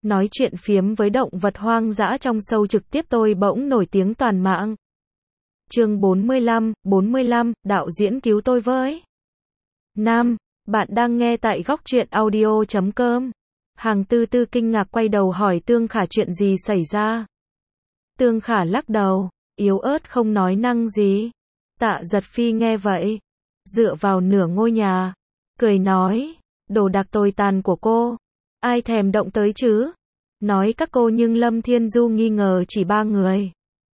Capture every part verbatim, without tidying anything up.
nói chuyện phiếm với động vật hoang dã trong show trực tiếp tôi bỗng nổi tiếng toàn mạng. Chương bốn mươi lăm, bốn mươi lăm, đạo diễn cứu tôi với. Nam, bạn đang nghe tại góc truyện audio chấm com. Hàng Tư Tư kinh ngạc quay đầu hỏi Tương Khả chuyện gì xảy ra. Tương Khả lắc đầu, yếu ớt không nói năng gì. Tạ Giật Phi nghe vậy, dựa vào nửa ngôi nhà, cười nói, đồ đạc tồi tàn của cô, ai thèm động tới chứ? Nói các cô nhưng Lâm Thiên Du nghi ngờ chỉ ba người.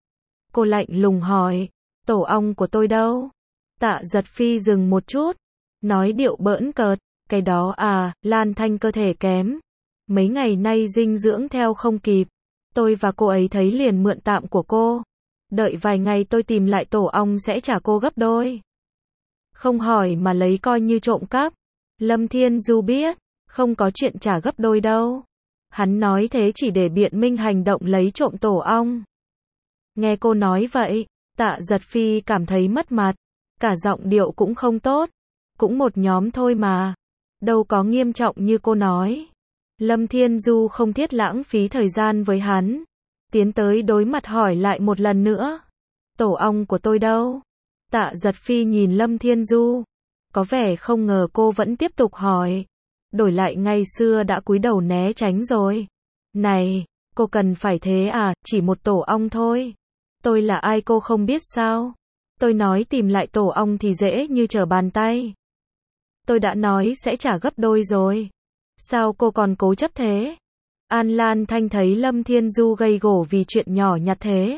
Cô lạnh lùng hỏi, tổ ong của tôi đâu? Tạ Giật Phi dừng một chút, nói điệu bỡn cợt, cái đó à, Lan Thanh cơ thể kém. Mấy ngày nay dinh dưỡng theo không kịp. Tôi và cô ấy thấy liền mượn tạm của cô. Đợi vài ngày tôi tìm lại tổ ong sẽ trả cô gấp đôi. Không hỏi mà lấy coi như trộm cắp. Lâm Thiên Du biết, không có chuyện trả gấp đôi đâu. Hắn nói thế chỉ để biện minh hành động lấy trộm tổ ong. Nghe cô nói vậy, Tạ Giật Phi cảm thấy mất mặt. Cả giọng điệu cũng không tốt. Cũng một nhóm thôi mà. Đâu có nghiêm trọng như cô nói. Lâm Thiên Du không thiết lãng phí thời gian với hắn. Tiến tới đối mặt hỏi lại một lần nữa. Tổ ong của tôi đâu? Tạ Giật Phi nhìn Lâm Thiên Du. Có vẻ không ngờ cô vẫn tiếp tục hỏi. Đổi lại ngày xưa đã cúi đầu né tránh rồi. Này, cô cần phải thế à, chỉ một tổ ong thôi. Tôi là ai cô không biết sao? Tôi nói tìm lại tổ ong thì dễ như trở bàn tay. Tôi đã nói sẽ trả gấp đôi rồi. Sao cô còn cố chấp thế? An Lan Thanh thấy Lâm Thiên Du gây gổ vì chuyện nhỏ nhặt thế.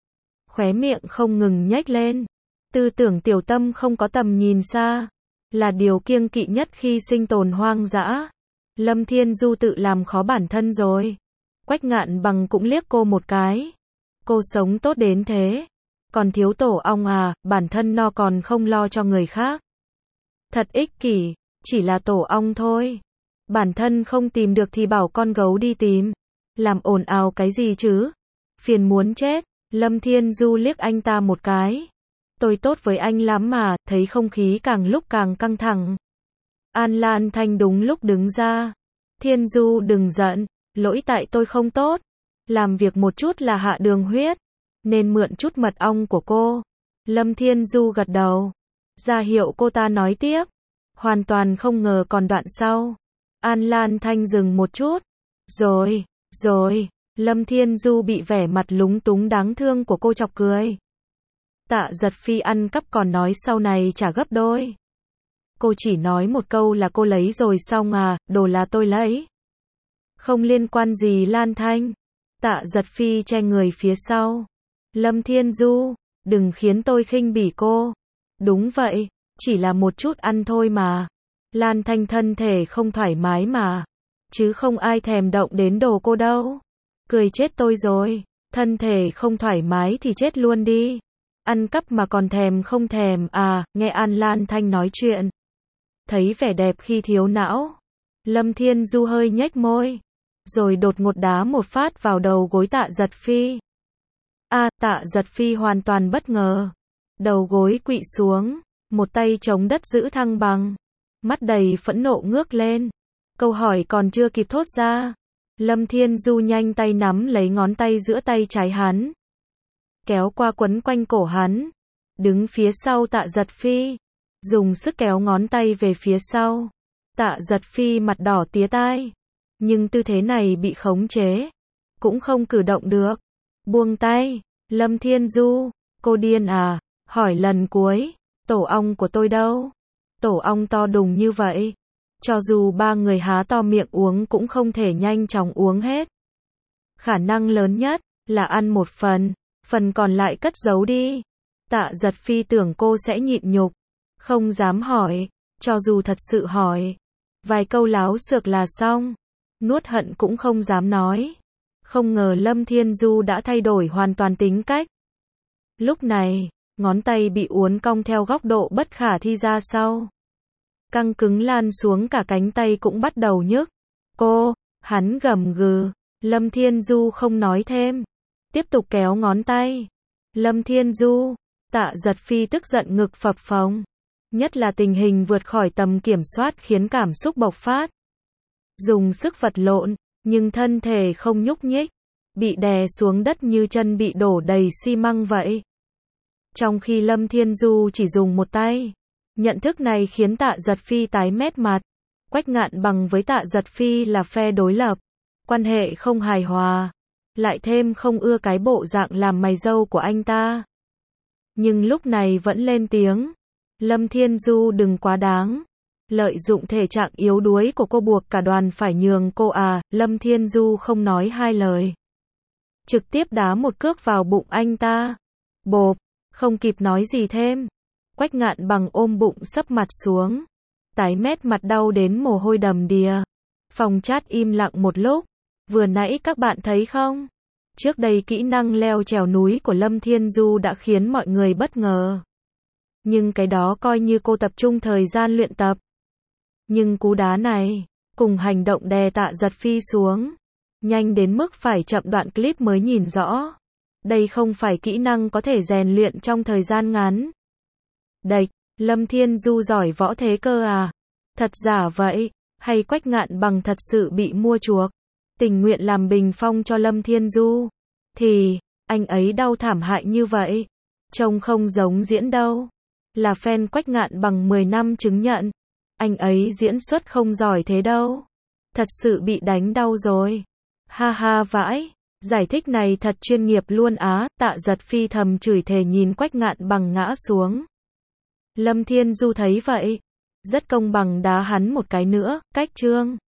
Khóe miệng không ngừng nhếch lên. Tư tưởng tiểu tâm không có tầm nhìn xa. Là điều kiêng kỵ nhất khi sinh tồn hoang dã. Lâm Thiên Du tự làm khó bản thân rồi. Quách Ngạn Bằng cũng liếc cô một cái. Cô sống tốt đến thế. Còn thiếu tổ ong à, bản thân no còn không lo cho người khác. Thật ích kỷ, chỉ là tổ ong thôi. Bản thân không tìm được thì bảo con gấu đi tìm. Làm ồn ào cái gì chứ? Phiền muốn chết. Lâm Thiên Du liếc anh ta một cái. Tôi tốt với anh lắm mà, thấy không khí càng lúc càng căng thẳng. An Lan Thanh đúng lúc đứng ra. Thiên Du đừng giận, lỗi tại tôi không tốt. Làm việc một chút là hạ đường huyết. Nên mượn chút mật ong của cô. Lâm Thiên Du gật đầu. Ra hiệu cô ta nói tiếp. Hoàn toàn không ngờ còn đoạn sau. An Lan Thanh dừng một chút. Rồi, rồi, Lâm Thiên Du bị vẻ mặt lúng túng đáng thương của cô chọc cười. Tạ Giật Phi ăn cắp còn nói sau này trả gấp đôi. Cô chỉ nói một câu là cô lấy rồi xong à, đồ là tôi lấy. Không liên quan gì Lan Thanh. Tạ Giật Phi che người phía sau. Lâm Thiên Du, đừng khiến tôi khinh bỉ cô. Đúng vậy, chỉ là một chút ăn thôi mà. Lan Thanh thân thể không thoải mái mà. Chứ không ai thèm động đến đồ cô đâu. Cười chết tôi rồi. Thân thể không thoải mái thì chết luôn đi. Ăn cắp mà còn thèm không thèm à, nghe An Lan Thanh nói chuyện. Thấy vẻ đẹp khi thiếu não. Lâm Thiên Du hơi nhếch môi. Rồi đột ngột đá một phát vào đầu gối Tạ Giật Phi. À, Tạ Giật Phi hoàn toàn bất ngờ. Đầu gối quỵ xuống. Một tay chống đất giữ thăng bằng. Mắt đầy phẫn nộ ngước lên. Câu hỏi còn chưa kịp thốt ra. Lâm Thiên Du nhanh tay nắm lấy ngón tay giữa tay trái hắn. Kéo qua quấn quanh cổ hắn. Đứng phía sau Tạ Giật Phi. Dùng sức kéo ngón tay về phía sau. Tạ Giật Phi mặt đỏ tía tai. Nhưng tư thế này bị khống chế. Cũng không cử động được. Buông tay. Lâm Thiên Du. Cô điên à? Hỏi lần cuối. Tổ ong của tôi đâu? Tổ ong to đùng như vậy. Cho dù ba người há to miệng uống cũng không thể nhanh chóng uống hết. Khả năng lớn nhất là ăn một phần. Phần còn lại cất giấu đi. Tạ Giật Phi tưởng cô sẽ nhịn nhục. Không dám hỏi. Cho dù thật sự hỏi. Vài câu láo xược là xong. Nuốt hận cũng không dám nói. Không ngờ Lâm Thiên Du đã thay đổi hoàn toàn tính cách. Lúc này, ngón tay bị uốn cong theo góc độ bất khả thi ra sau. Căng cứng lan xuống cả cánh tay cũng bắt đầu nhức. Cô, hắn gầm gừ. Lâm Thiên Du không nói thêm. Tiếp tục kéo ngón tay. Lâm Thiên Du. Tạ Giật Phi tức giận ngực phập phồng. Nhất là tình hình vượt khỏi tầm kiểm soát khiến cảm xúc bộc phát. Dùng sức vật lộn. nhưng thân thể không nhúc nhích, bị đè xuống đất như chân bị đổ đầy xi măng vậy. Trong khi Lâm Thiên Du chỉ dùng một tay. Nhận thức này khiến Tạ Giật Phi tái mét mặt. Quách Ngạn Bằng với Tạ Giật Phi là phe đối lập. Quan hệ không hài hòa. Lại thêm không ưa cái bộ dạng làm mày râu của anh ta. Nhưng lúc này vẫn lên tiếng. Lâm Thiên Du đừng quá đáng. Lợi dụng thể trạng yếu đuối của cô buộc cả đoàn phải nhường cô à. Lâm Thiên Du không nói hai lời. Trực tiếp đá một cước vào bụng anh ta. Bộp, không kịp nói gì thêm. Quách Ngạn Bằng ôm bụng sấp mặt xuống. Tái mét mặt đau đến mồ hôi đầm đìa. Phòng chat im lặng một lúc. Vừa nãy các bạn thấy không? Trước đây kỹ năng leo trèo núi của Lâm Thiên Du đã khiến mọi người bất ngờ. Nhưng cái đó coi như cô tập trung thời gian luyện tập. Nhưng cú đá này, cùng hành động đè Tạ Giật Phi xuống. Nhanh đến mức phải chậm đoạn clip mới nhìn rõ. Đây không phải kỹ năng có thể rèn luyện trong thời gian ngắn. Đệch, Lâm Thiên Du giỏi võ thế cơ à? Thật giả vậy? Hay Quách Ngạn Bằng thật sự bị mua chuộc? Tình nguyện làm bình phong cho Lâm Thiên Du? Thì, anh ấy đau thảm hại như vậy. Trông không giống diễn đâu. Là fan Quách Ngạn Bằng mười năm chứng nhận. Anh ấy diễn xuất không giỏi thế đâu. Thật sự bị đánh đau rồi. Ha ha vãi. Giải thích này thật chuyên nghiệp luôn á. Tạ Giật Phi thầm chửi thề nhìn Quách Ngạn Bằng ngã xuống. Lâm Thiên Du thấy vậy. Rất công bằng đá hắn một cái nữa. Cách chương.